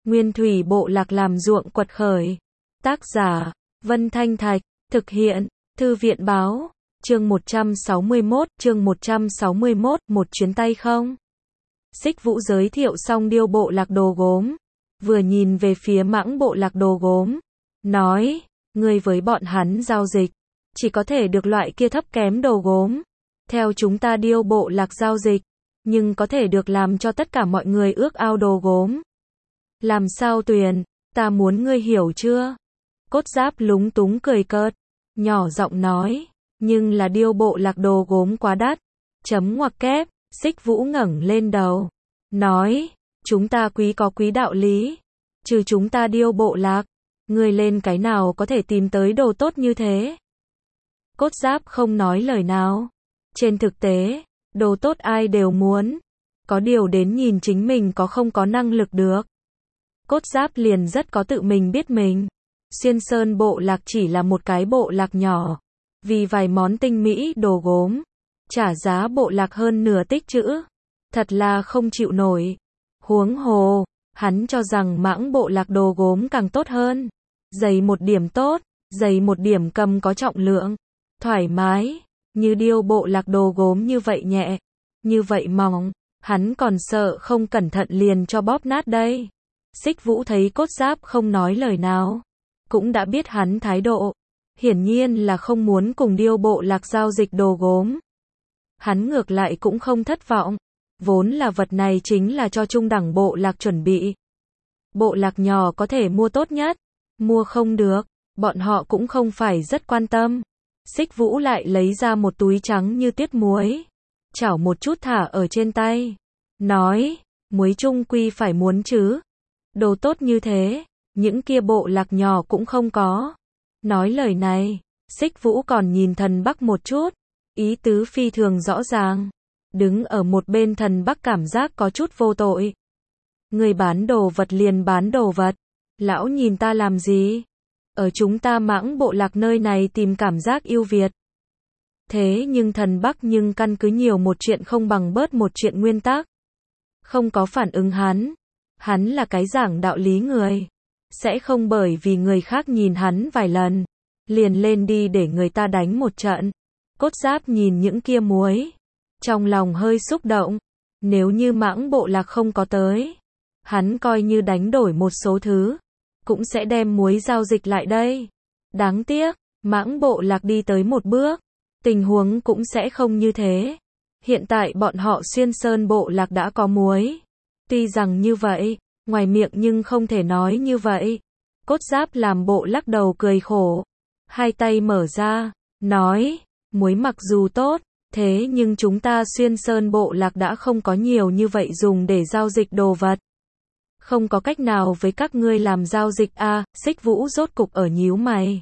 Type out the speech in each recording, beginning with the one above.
Nguyên thủy bộ lạc làm ruộng quật khởi. Tác giả, Vân Thanh Thạch, thực hiện, Thư viện báo, chương 161, một chuyến tay không? Xích Vũ giới thiệu xong Điêu bộ lạc Đồ Gốm, vừa nhìn về phía Mãng bộ lạc Đồ Gốm, nói, ngươi với bọn hắn giao dịch, chỉ có thể được loại kia thấp kém đồ gốm. Theo chúng ta Điêu bộ lạc giao dịch, nhưng có thể được làm cho tất cả mọi người ước ao đồ gốm. Làm sao Tuyền, ta muốn ngươi hiểu chưa? Cốt Giáp lúng túng cười cợt, nhỏ giọng nói, nhưng là Điêu bộ lạc đồ gốm quá đắt. Chấm ngoặc kép, Xích Vũ ngẩng lên đầu, nói, chúng ta quý có quý đạo lý, trừ chúng ta Điêu bộ lạc, ngươi lên cái nào có thể tìm tới đồ tốt như thế? Cốt Giáp không nói lời nào. Trên thực tế, đồ tốt ai đều muốn, có điều đến nhìn chính mình có không có năng lực được. Cốt Giáp liền rất có tự mình biết mình. Xuyên Sơn bộ lạc chỉ là một cái bộ lạc nhỏ, vì vài món tinh mỹ đồ gốm, trả giá bộ lạc hơn nửa tích trữ, thật là không chịu nổi. Huống hồ, hắn cho rằng Mãng bộ lạc đồ gốm càng tốt hơn, dày một điểm tốt, dày một điểm cầm có trọng lượng, thoải mái, như Điêu bộ lạc đồ gốm như vậy nhẹ, như vậy mỏng, hắn còn sợ không cẩn thận liền cho bóp nát đây. Xích Vũ thấy Cốt Giáp không nói lời nào, cũng đã biết hắn thái độ, hiển nhiên là không muốn cùng Điêu bộ lạc giao dịch đồ gốm. Hắn ngược lại cũng không thất vọng, vốn là vật này chính là cho trung đẳng bộ lạc chuẩn bị. Bộ lạc nhỏ có thể mua tốt nhất, mua không được, bọn họ cũng không phải rất quan tâm. Xích Vũ lại lấy ra một túi trắng như tiết muối, chảo một chút thả ở trên tay, nói, muối chung quy phải muốn chứ, đồ tốt như thế, những kia bộ lạc nhỏ cũng không có. Nói lời này, Xích Vũ còn nhìn Thần Bắc một chút, ý tứ phi thường rõ ràng. Đứng ở một bên Thần Bắc cảm giác có chút vô tội. Người bán đồ vật liền bán đồ vật, lão nhìn ta làm gì? Ở chúng ta Mãng bộ lạc nơi này tìm cảm giác ưu việt. Thế nhưng Thần Bắc nhưng căn cứ nhiều một chuyện không bằng bớt một chuyện nguyên tắc. Không có phản ứng hắn là cái giảng đạo lý người, sẽ không bởi vì người khác nhìn hắn vài lần, liền lên đi để người ta đánh một trận. Cốt Giáp nhìn những kia muối, trong lòng hơi xúc động, nếu như Mãng bộ lạc không có tới, hắn coi như đánh đổi một số thứ, cũng sẽ đem muối giao dịch lại đây. Đáng tiếc, Mãng bộ lạc đi tới một bước, tình huống cũng sẽ không như thế. Hiện tại bọn họ Xuyên Sơn bộ lạc đã có muối. Tuy rằng như vậy, ngoài miệng nhưng không thể nói như vậy. Cốt Giáp làm bộ lắc đầu cười khổ, hai tay mở ra, nói, muối mặc dù tốt, thế nhưng chúng ta Xuyên Sơn bộ lạc đã không có nhiều như vậy dùng để giao dịch đồ vật. Không có cách nào với các ngươi làm giao dịch à? Xích Vũ rốt cục ở nhíu mày,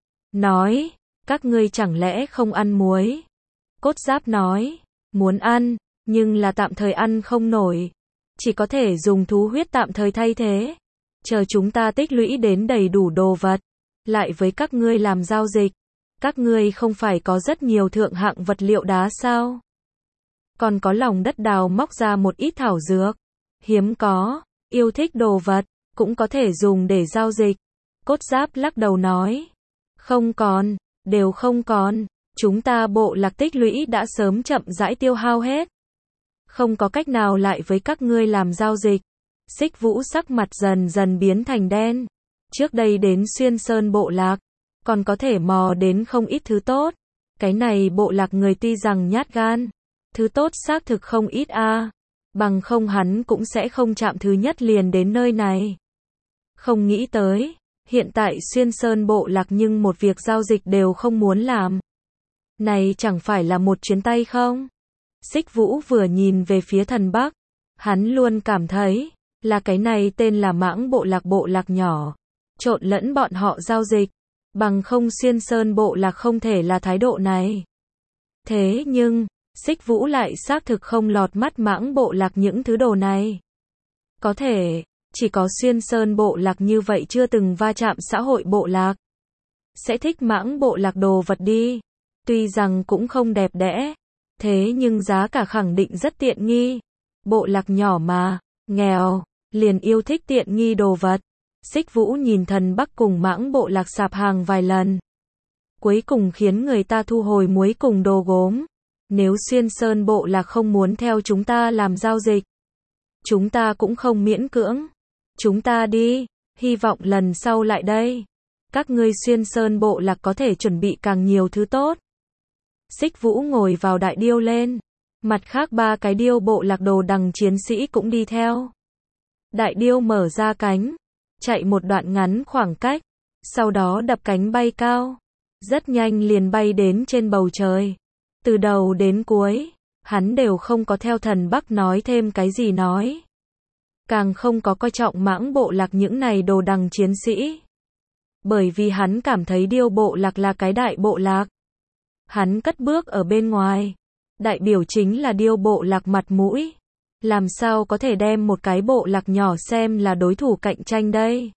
nói, các ngươi chẳng lẽ không ăn muối? Cốt Giáp nói, muốn ăn, nhưng là tạm thời ăn không nổi, chỉ có thể dùng thú huyết tạm thời thay thế. Chờ chúng ta tích lũy đến đầy đủ đồ vật, lại với các ngươi làm giao dịch. Các ngươi không phải có rất nhiều thượng hạng vật liệu đá sao? Còn có lòng đất đào móc ra một ít thảo dược, hiếm có, yêu thích đồ vật, cũng có thể dùng để giao dịch. Cốt Giáp lắc đầu nói, không còn, đều không còn, chúng ta bộ lạc tích lũy đã sớm chậm rãi tiêu hao hết. Không có cách nào lại với các ngươi làm giao dịch. Xích Vũ sắc mặt dần dần biến thành đen. Trước đây đến Xuyên Sơn bộ lạc, còn có thể mò đến không ít thứ tốt. Cái này bộ lạc người tuy rằng nhát gan, thứ tốt xác thực không ít a, bằng không hắn cũng sẽ không chạm thứ nhất liền đến nơi này. Không nghĩ tới, hiện tại Xuyên Sơn bộ lạc nhưng một việc giao dịch đều không muốn làm. Này chẳng phải là một chuyến tay không? Xích Vũ vừa nhìn về phía Thần Bắc, hắn luôn cảm thấy, là cái này tên là Mãng bộ lạc nhỏ, trộn lẫn bọn họ giao dịch, bằng không Xuyên Sơn bộ lạc không thể là thái độ này. Thế nhưng, Xích Vũ lại xác thực không lọt mắt Mãng bộ lạc những thứ đồ này. Có thể, chỉ có Xuyên Sơn bộ lạc như vậy chưa từng va chạm xã hội bộ lạc, sẽ thích Mãng bộ lạc đồ vật đi. Tuy rằng cũng không đẹp đẽ, thế nhưng giá cả khẳng định rất tiện nghi. Bộ lạc nhỏ mà, nghèo, liền yêu thích tiện nghi đồ vật. Xích Vũ nhìn Thần Bắc cùng Mãng Bộ Lạc sạp hàng vài lần. Cuối cùng khiến người ta thu hồi muối cùng đồ gốm. Nếu Xuyên Sơn Bộ Lạc không muốn theo chúng ta làm giao dịch, chúng ta cũng không miễn cưỡng. Chúng ta đi, hy vọng lần sau lại đây, các ngươi Xuyên Sơn Bộ Lạc có thể chuẩn bị càng nhiều thứ tốt. Xích Vũ ngồi vào đại điêu lên. Mặt khác 3 cái điêu bộ lạc đồ đằng chiến sĩ cũng đi theo. Đại điêu mở ra cánh, chạy một đoạn ngắn khoảng cách, sau đó đập cánh bay cao. Rất nhanh liền bay đến trên bầu trời. Từ đầu đến cuối, hắn đều không có theo Thần Bắc nói thêm cái gì nói. Càng không có coi trọng Mãng Bộ Lạc những này đồ đằng chiến sĩ. Bởi vì hắn cảm thấy điêu bộ lạc là cái đại bộ lạc. Hắn cất bước ở bên ngoài. Đại biểu chính là điêu bộ lạc mặt mũi. Làm sao có thể đem một cái bộ lạc nhỏ xem là đối thủ cạnh tranh đây?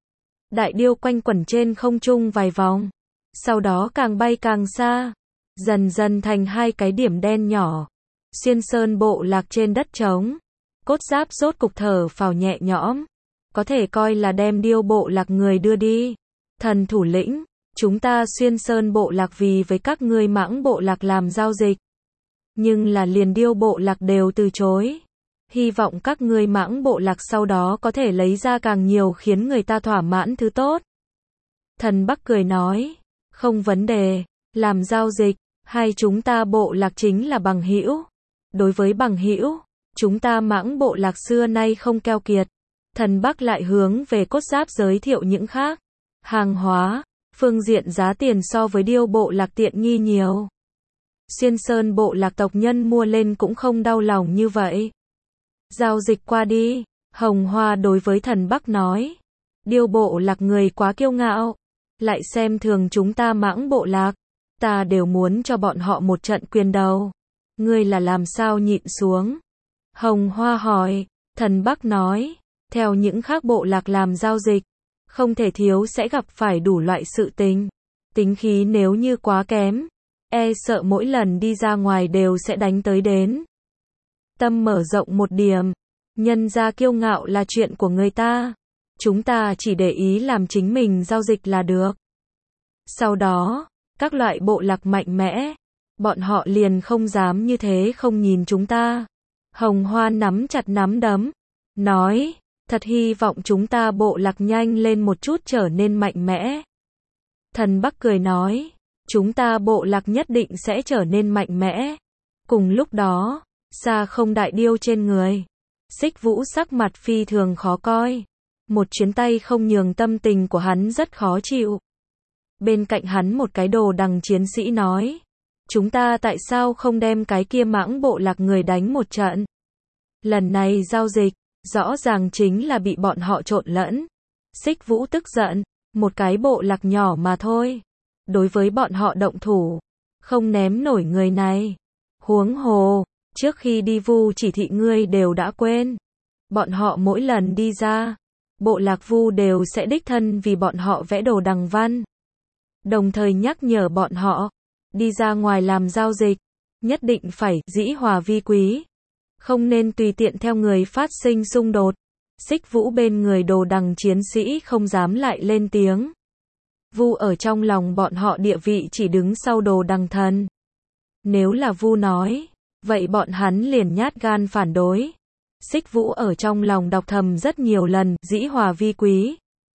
Đại điêu quanh quẩn trên không trung vài vòng. Sau đó càng bay càng xa. Dần dần thành 2 cái điểm đen nhỏ. Xuyên Sơn Bộ Lạc trên đất trống. Cốt Giáp rốt cục thở phào nhẹ nhõm. Có thể coi là đem điêu bộ lạc người đưa đi. Thần thủ lĩnh, chúng ta Xuyên Sơn Bộ Lạc vì với các ngươi Mãng Bộ Lạc làm giao dịch. Nhưng là liền điêu bộ lạc đều từ chối. Hy vọng các ngươi Mãng Bộ Lạc sau đó có thể lấy ra càng nhiều khiến người ta thỏa mãn thứ tốt. Thần Bắc cười nói, không vấn đề, làm giao dịch, hai chúng ta bộ lạc chính là bằng hữu. Đối với bằng hữu, chúng ta Mãng Bộ Lạc xưa nay không keo kiệt. Thần Bắc lại hướng về Cốt Giáp giới thiệu những khác. Hàng hóa, phương diện giá tiền so với điêu bộ lạc tiện nghi nhiều. Xuyên Sơn Bộ Lạc tộc nhân mua lên cũng không đau lòng như vậy. Giao dịch qua đi, Hồng Hoa đối với Thần Bắc nói. Điêu bộ lạc người quá kiêu ngạo, lại xem thường chúng ta Mãng Bộ Lạc. Ta đều muốn cho bọn họ một trận quyền đầu. Ngươi là làm sao nhịn xuống? Hồng Hoa hỏi. Thần Bắc nói, theo những khác bộ lạc làm giao dịch, không thể thiếu sẽ gặp phải đủ loại sự tình. Tính khí nếu như quá kém, e sợ mỗi lần đi ra ngoài đều sẽ đánh tới đến. Tâm mở rộng một điểm, nhân ra kiêu ngạo là chuyện của người ta. Chúng ta chỉ để ý làm chính mình giao dịch là được. Sau đó, các loại bộ lạc mạnh mẽ, bọn họ liền không dám như thế không nhìn chúng ta. Hồng Hoa nắm chặt nắm đấm, nói, thật hy vọng chúng ta bộ lạc nhanh lên một chút trở nên mạnh mẽ. Thần Bắc cười nói, chúng ta bộ lạc nhất định sẽ trở nên mạnh mẽ. Cùng lúc đó, xa không đại điêu trên người. Xích Vũ sắc mặt phi thường khó coi. Một chuyến tay không nhường tâm tình của hắn rất khó chịu. Bên cạnh hắn một cái đồ đằng chiến sĩ nói, chúng ta tại sao không đem cái kia Mãng Bộ Lạc người đánh một trận? Lần này giao dịch, rõ ràng chính là bị bọn họ trộn lẫn. Xích Vũ tức giận, một cái bộ lạc nhỏ mà thôi. Đối với bọn họ động thủ, không ném nổi người này. Huống hồ, trước khi đi Vu chỉ thị ngươi đều đã quên. Bọn họ mỗi lần đi ra, bộ lạc Vu đều sẽ đích thân vì bọn họ vẽ đồ đằng văn. Đồng thời nhắc nhở bọn họ, đi ra ngoài làm giao dịch, nhất định phải dĩ hòa vi quý. Không nên tùy tiện theo người phát sinh xung đột. Xích Vũ bên người đồ đằng chiến sĩ không dám lại lên tiếng. Vu ở trong lòng bọn họ địa vị chỉ đứng sau đồ đằng thần. Nếu là Vu nói, vậy bọn hắn liền nhát gan phản đối. Xích Vũ ở trong lòng đọc thầm rất nhiều lần, dĩ hòa vi quý.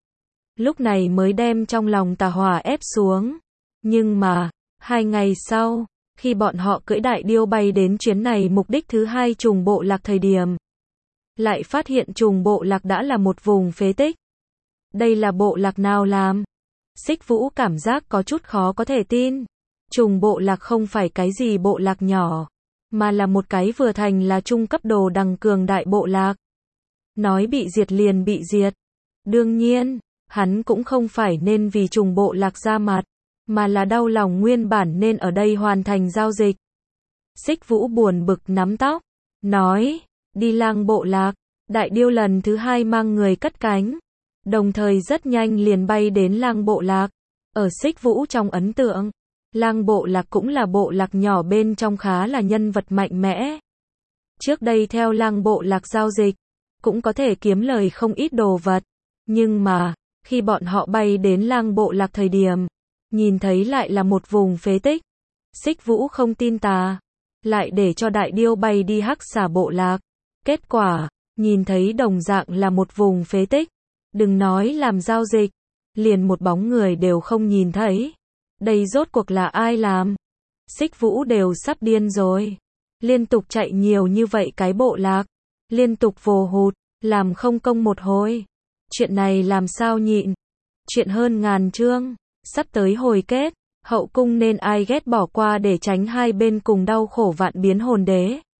Lúc này mới đem trong lòng tà hỏa ép xuống. Nhưng mà, 2 ngày sau, khi bọn họ cưỡi đại điêu bay đến chuyến này mục đích thứ 2 trùng bộ lạc thời điểm, lại phát hiện trùng bộ lạc đã là một vùng phế tích. Đây là bộ lạc nào làm? Xích Vũ cảm giác có chút khó có thể tin. Trùng bộ lạc không phải cái gì bộ lạc nhỏ, mà là một cái vừa thành là trung cấp đồ đằng cường đại bộ lạc. Nói bị diệt liền bị diệt. Đương nhiên, hắn cũng không phải nên vì trùng bộ lạc ra mặt, mà là đau lòng nguyên bản nên ở đây hoàn thành giao dịch. Xích Vũ buồn bực nắm tóc, nói, đi Lang Bộ Lạc. Đại điêu lần thứ 2 mang người cất cánh, đồng thời rất nhanh liền bay đến Lang Bộ Lạc. Ở Xích Vũ trong ấn tượng, Lang Bộ Lạc cũng là bộ lạc nhỏ bên trong khá là nhân vật mạnh mẽ. Trước đây theo Lang Bộ Lạc giao dịch, cũng có thể kiếm lời không ít đồ vật. Nhưng mà, khi bọn họ bay đến lang bộ lạc thời điểm, nhìn thấy lại là một vùng phế tích. Xích Vũ không tin tà, lại để cho đại điêu bay đi hắc xà bộ lạc. Kết quả, nhìn thấy đồng dạng là một vùng phế tích. Đừng nói làm giao dịch, liền một bóng người đều không nhìn thấy. Đây rốt cuộc là ai làm? Xích Vũ đều sắp điên rồi. Liên tục chạy nhiều như vậy cái bộ lạc, liên tục vồ hụt, làm không công một hồi. Chuyện này làm sao nhịn? Chuyện hơn ngàn chương, sắp tới hồi kết, hậu cung nên ai ghét bỏ qua để tránh hai bên cùng đau khổ vạn biến hồn đế.